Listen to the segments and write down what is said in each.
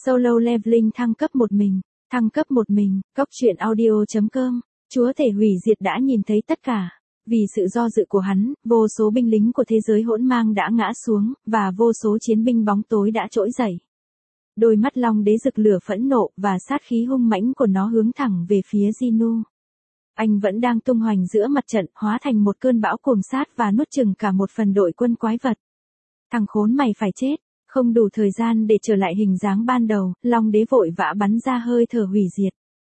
Solo Leveling thăng cấp một mình, Cốc truyện audio.com, chúa tể hủy diệt đã nhìn thấy tất cả. Vì sự do dự của hắn, vô số binh lính của thế giới hỗn mang đã ngã xuống, và vô số chiến binh bóng tối đã trỗi dậy. Đôi mắt Long Đế rực lửa phẫn nộ và sát khí hung mãnh của nó hướng thẳng về phía Jinnu. Anh vẫn đang tung hoành giữa mặt trận, hóa thành một cơn bão cuồng sát và nuốt chửng cả một phần đội quân quái vật. Thằng khốn mày phải chết. Không đủ thời gian để trở lại hình dáng ban đầu, Long Đế vội vã bắn ra hơi thở hủy diệt.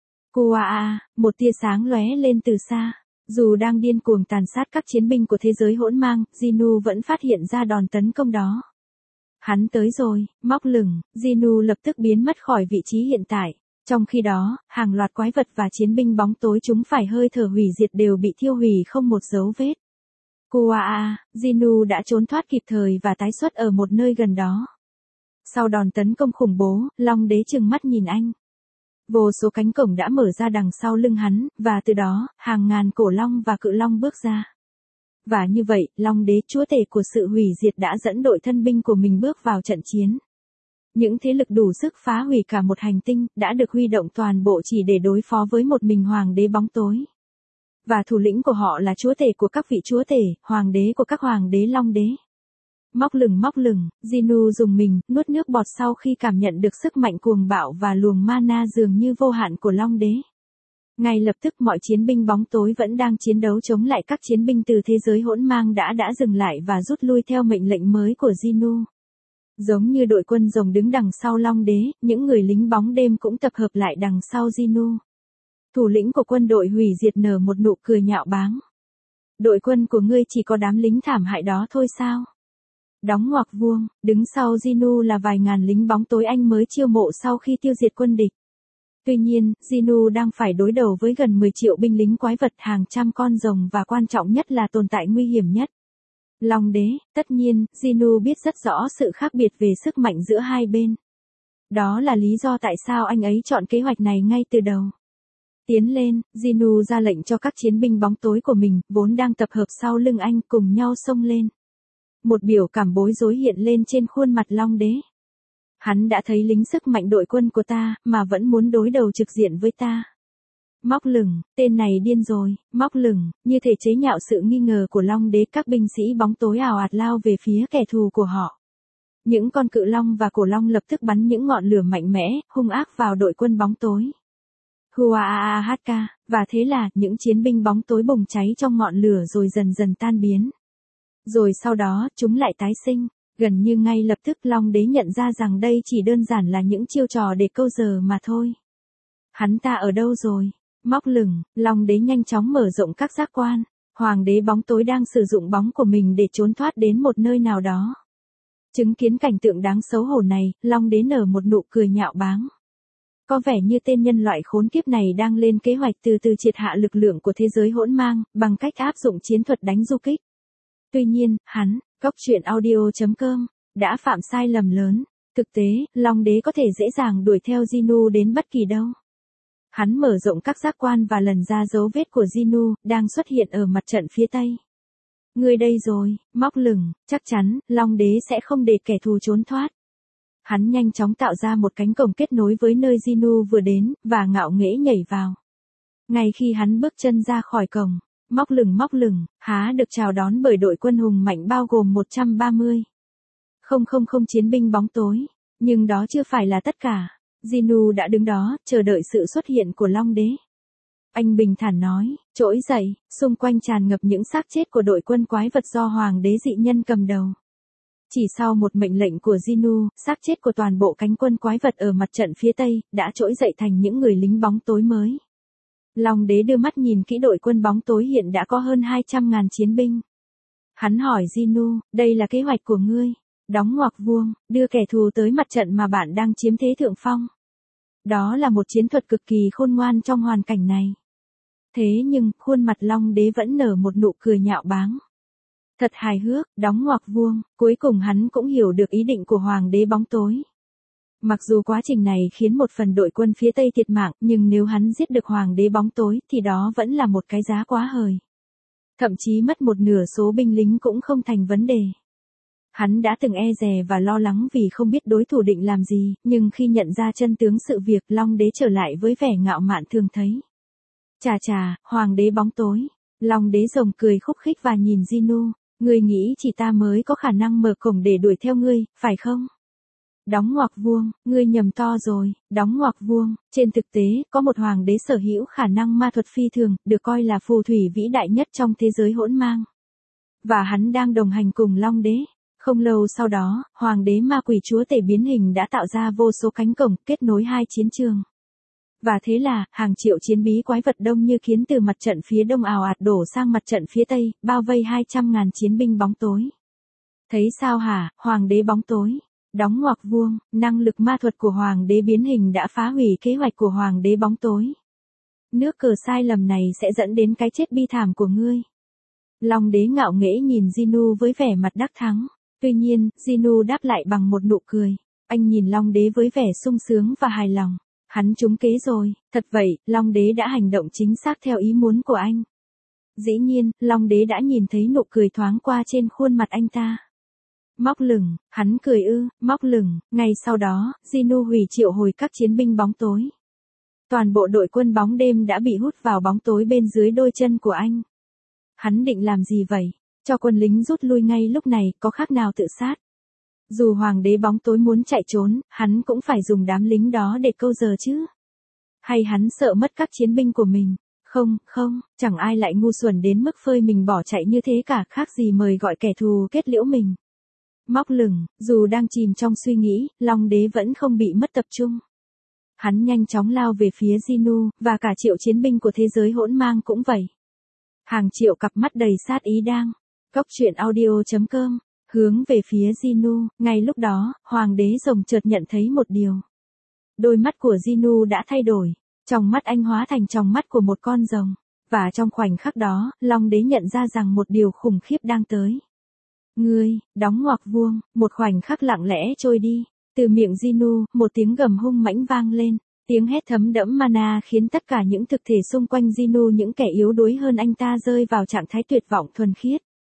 Kuaa, một tia sáng lóe lên từ xa. Dù đang điên cuồng tàn sát các chiến binh của thế giới hỗn mang, Jinnu vẫn phát hiện ra đòn tấn công đó. Hắn tới rồi, móc lửng, Jinnu lập tức biến mất khỏi vị trí hiện tại. Trong khi đó, hàng loạt quái vật và chiến binh bóng tối chúng phải hơi thở hủy diệt đều bị thiêu hủy không một dấu vết. Kuaa, Jinnu đã trốn thoát kịp thời và tái xuất ở một nơi gần đó. Sau đòn tấn công khủng bố, Long Đế trừng mắt nhìn anh. Vô số cánh cổng đã mở ra đằng sau lưng hắn, và từ đó, hàng ngàn cổ long và cự long bước ra. Và như vậy, Long Đế chúa tể của sự hủy diệt đã dẫn đội thân binh của mình bước vào trận chiến. Những thế lực đủ sức phá hủy cả một hành tinh, đã được huy động toàn bộ chỉ để đối phó với một mình hoàng đế bóng tối. Và thủ lĩnh của họ là chúa tể của các vị chúa tể, hoàng đế của các hoàng đế Long Đế. Móc lửng, Jinnu dùng mình, nuốt nước bọt sau khi cảm nhận được sức mạnh cuồng bạo và luồng mana dường như vô hạn của Long Đế. Ngay lập tức mọi chiến binh bóng tối vẫn đang chiến đấu chống lại các chiến binh từ thế giới hỗn mang đã dừng lại và rút lui theo mệnh lệnh mới của Jinnu. Giống như đội quân rồng đứng đằng sau Long Đế, những người lính bóng đêm cũng tập hợp lại đằng sau Jinnu. Thủ lĩnh của quân đội hủy diệt nở một nụ cười nhạo báng. Đội quân của ngươi chỉ có đám lính thảm hại đó thôi sao? Đóng ngoặc vuông, đứng sau Jinnu là vài ngàn lính bóng tối anh mới chiêu mộ sau khi tiêu diệt quân địch. Tuy nhiên, Jinnu đang phải đối đầu với gần 10 triệu binh lính quái vật, hàng trăm con rồng và quan trọng nhất là tồn tại nguy hiểm nhất. Long Đế, tất nhiên, Jinnu biết rất rõ sự khác biệt về sức mạnh giữa hai bên. Đó là lý do tại sao anh ấy chọn kế hoạch này ngay từ đầu. Tiến lên, Jinnu ra lệnh cho các chiến binh bóng tối của mình, vốn đang tập hợp sau lưng anh, cùng nhau xông lên. Một biểu cảm bối rối hiện lên trên khuôn mặt Long Đế. Hắn đã thấy lính sức mạnh đội quân của ta, mà vẫn muốn đối đầu trực diện với ta. Móc lửng, tên này điên rồi, móc lửng, như thể chế nhạo sự nghi ngờ của Long Đế, các binh sĩ bóng tối ào ạt lao về phía kẻ thù của họ. Những con cự long và cổ long lập tức bắn những ngọn lửa mạnh mẽ, hung ác vào đội quân bóng tối. Huaahk, và thế là, những chiến binh bóng tối bùng cháy trong ngọn lửa rồi dần dần tan biến. Rồi sau đó, chúng lại tái sinh, gần như ngay lập tức Long Đế nhận ra rằng đây chỉ đơn giản là những chiêu trò để câu giờ mà thôi. Hắn ta ở đâu rồi? Móc lửng, Long Đế nhanh chóng mở rộng các giác quan. Hoàng đế bóng tối đang sử dụng bóng của mình để trốn thoát đến một nơi nào đó. Chứng kiến cảnh tượng đáng xấu hổ này, Long Đế nở một nụ cười nhạo báng. Có vẻ như tên nhân loại khốn kiếp này đang lên kế hoạch từ từ triệt hạ lực lượng của thế giới hỗn mang, bằng cách áp dụng chiến thuật đánh du kích. Tuy nhiên, hắn, Cốc truyện audio.com, đã phạm sai lầm lớn. Thực tế, Long Đế có thể dễ dàng đuổi theo Jinnu đến bất kỳ đâu. Hắn mở rộng các giác quan và lần ra dấu vết của Jinnu, đang xuất hiện ở mặt trận phía Tây. Người đây rồi, móc lửng, chắc chắn, Long Đế sẽ không để kẻ thù trốn thoát. Hắn nhanh chóng tạo ra một cánh cổng kết nối với nơi Jinnu vừa đến, và ngạo nghễ nhảy vào. Ngay khi hắn bước chân ra khỏi cổng, móc lửng, há được chào đón bởi đội quân hùng mạnh bao gồm 130. Không chiến binh bóng tối. Nhưng đó chưa phải là tất cả. Jinnu đã đứng đó, chờ đợi sự xuất hiện của Long Đế. Anh bình thản nói, trỗi dậy, xung quanh tràn ngập những xác chết của đội quân quái vật do hoàng đế dị nhân cầm đầu. Chỉ sau một mệnh lệnh của Jinnu, xác chết của toàn bộ cánh quân quái vật ở mặt trận phía Tây, đã trỗi dậy thành những người lính bóng tối mới. Long Đế đưa mắt nhìn kỹ đội quân bóng tối hiện đã có hơn 200.000 chiến binh. Hắn hỏi Jinnu, đây là kế hoạch của ngươi. Đóng ngoặc vuông, đưa kẻ thù tới mặt trận mà bạn đang chiếm thế thượng phong. Đó là một chiến thuật cực kỳ khôn ngoan trong hoàn cảnh này. Thế nhưng, khuôn mặt Long Đế vẫn nở một nụ cười nhạo báng. Thật hài hước, đóng ngoặc vuông, cuối cùng hắn cũng hiểu được ý định của hoàng đế bóng tối. Mặc dù quá trình này khiến một phần đội quân phía Tây thiệt mạng, nhưng nếu hắn giết được hoàng đế bóng tối thì đó vẫn là một cái giá quá hời. Thậm chí mất một nửa số binh lính cũng không thành vấn đề. Hắn đã từng e dè và lo lắng vì không biết đối thủ định làm gì, nhưng khi nhận ra chân tướng sự việc, Long đế trở lại với vẻ ngạo mạn thường thấy. Chà chà, hoàng đế bóng tối. Long đế rồng cười khúc khích và nhìn Jinu. Ngươi nghĩ chỉ ta mới có khả năng mở cổng để đuổi theo ngươi, phải không? Đóng ngoặc vuông, ngươi nhầm to rồi, đóng ngoặc vuông. Trên thực tế, có một hoàng đế sở hữu khả năng ma thuật phi thường, được coi là phù thủy vĩ đại nhất trong thế giới hỗn mang. Và hắn đang đồng hành cùng Long đế. Không lâu sau đó, hoàng đế ma quỷ chúa tể biến hình đã tạo ra vô số cánh cổng kết nối hai chiến trường. Và thế là, hàng triệu chiến bí quái vật đông như kiến từ mặt trận phía đông ào ạt đổ sang mặt trận phía tây, bao vây 200.000 chiến binh bóng tối. Thấy sao hả, hoàng đế bóng tối? Đóng ngoặc vuông, năng lực ma thuật của hoàng đế biến hình đã phá hủy kế hoạch của hoàng đế bóng tối. Nước cờ sai lầm này sẽ dẫn đến cái chết bi thảm của ngươi. Long đế ngạo nghễ nhìn Jinu với vẻ mặt đắc thắng. Tuy nhiên, Jinu đáp lại bằng một nụ cười. Anh nhìn Long đế với vẻ sung sướng và hài lòng. Hắn trúng kế rồi, thật vậy, Long đế đã hành động chính xác theo ý muốn của anh. Dĩ nhiên, Long đế đã nhìn thấy nụ cười thoáng qua trên khuôn mặt anh ta. Móc lửng, hắn cười móc lửng, ngay sau đó, Jinu hủy triệu hồi các chiến binh bóng tối. Toàn bộ đội quân bóng đêm đã bị hút vào bóng tối bên dưới đôi chân của anh. Hắn định làm gì vậy? Cho quân lính rút lui ngay lúc này, có khác nào tự sát? Dù hoàng đế bóng tối muốn chạy trốn, hắn cũng phải dùng đám lính đó để câu giờ chứ. Hay hắn sợ mất các chiến binh của mình? Không, chẳng ai lại ngu xuẩn đến mức phơi mình bỏ chạy như thế cả, khác gì mời gọi kẻ thù kết liễu mình. Móc lửng, dù đang chìm trong suy nghĩ, Long đế vẫn không bị mất tập trung. Hắn nhanh chóng lao về phía Jinu, và cả triệu chiến binh của thế giới hỗn mang cũng vậy. Hàng triệu cặp mắt đầy sát ý đang Cóc truyện audio.com hướng về phía Jinu. Ngay lúc đó, hoàng đế rồng chợt nhận thấy một điều. Đôi mắt của Jinu đã thay đổi. Trong mắt anh hóa thành trong mắt của một con rồng. Và trong khoảnh khắc đó, Long đế nhận ra rằng một điều khủng khiếp đang tới. Ngươi, đóng ngoặc vuông, một khoảnh khắc lặng lẽ trôi đi. Từ miệng Jinu, một tiếng gầm hung mãnh vang lên. Tiếng hét thấm đẫm mana khiến tất cả những thực thể xung quanh Jinu, những kẻ yếu đuối hơn anh ta, rơi vào trạng thái tuyệt vọng thuần khiết.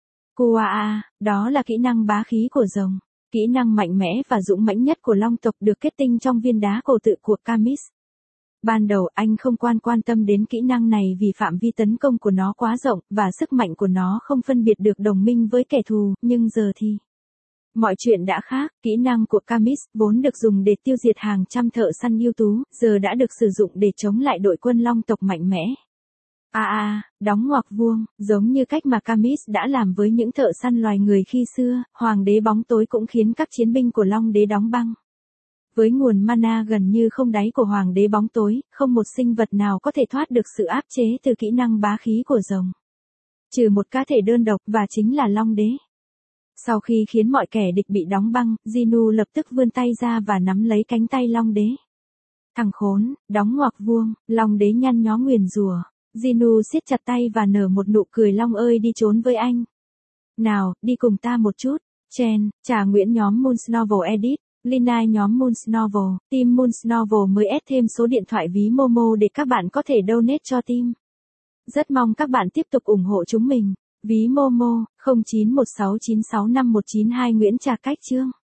Kuaa, đó là kỹ năng bá khí của rồng. Kỹ năng mạnh mẽ và dũng mãnh nhất của long tộc được kết tinh trong viên đá cổ tự của Kamis. Ban đầu anh không quan tâm đến kỹ năng này vì phạm vi tấn công của nó quá rộng, và sức mạnh của nó không phân biệt được đồng minh với kẻ thù, nhưng giờ thì... mọi chuyện đã khác, kỹ năng của Kamis, vốn được dùng để tiêu diệt hàng trăm thợ săn ưu tú, giờ đã được sử dụng để chống lại đội quân long tộc mạnh mẽ. Đóng ngoặc vuông, giống như cách mà Kamis đã làm với những thợ săn loài người khi xưa, hoàng đế bóng tối cũng khiến các chiến binh của long đế đóng băng. Với nguồn mana gần như không đáy của hoàng đế bóng tối, không một sinh vật nào có thể thoát được sự áp chế từ kỹ năng bá khí của rồng. Trừ một cá thể đơn độc, và chính là long đế. Sau khi khiến mọi kẻ địch bị đóng băng, Jinu lập tức vươn tay ra và nắm lấy cánh tay long đế. Thằng khốn, đóng ngoặc vuông, long đế nhăn nhó nguyền rủa. Jinu siết chặt tay và nở một nụ cười. Long ơi, đi trốn với anh. Nào, đi cùng ta một chút. Chen, Trà Nguyễn nhóm Moon's Novel Edit, Lina nhóm Moon's Novel, team Moon's Novel mới add thêm số điện thoại ví Momo để các bạn có thể donate cho team. Rất mong các bạn tiếp tục ủng hộ chúng mình. Ví Momo, 0916965192 Nguyễn Trà Cách Chương.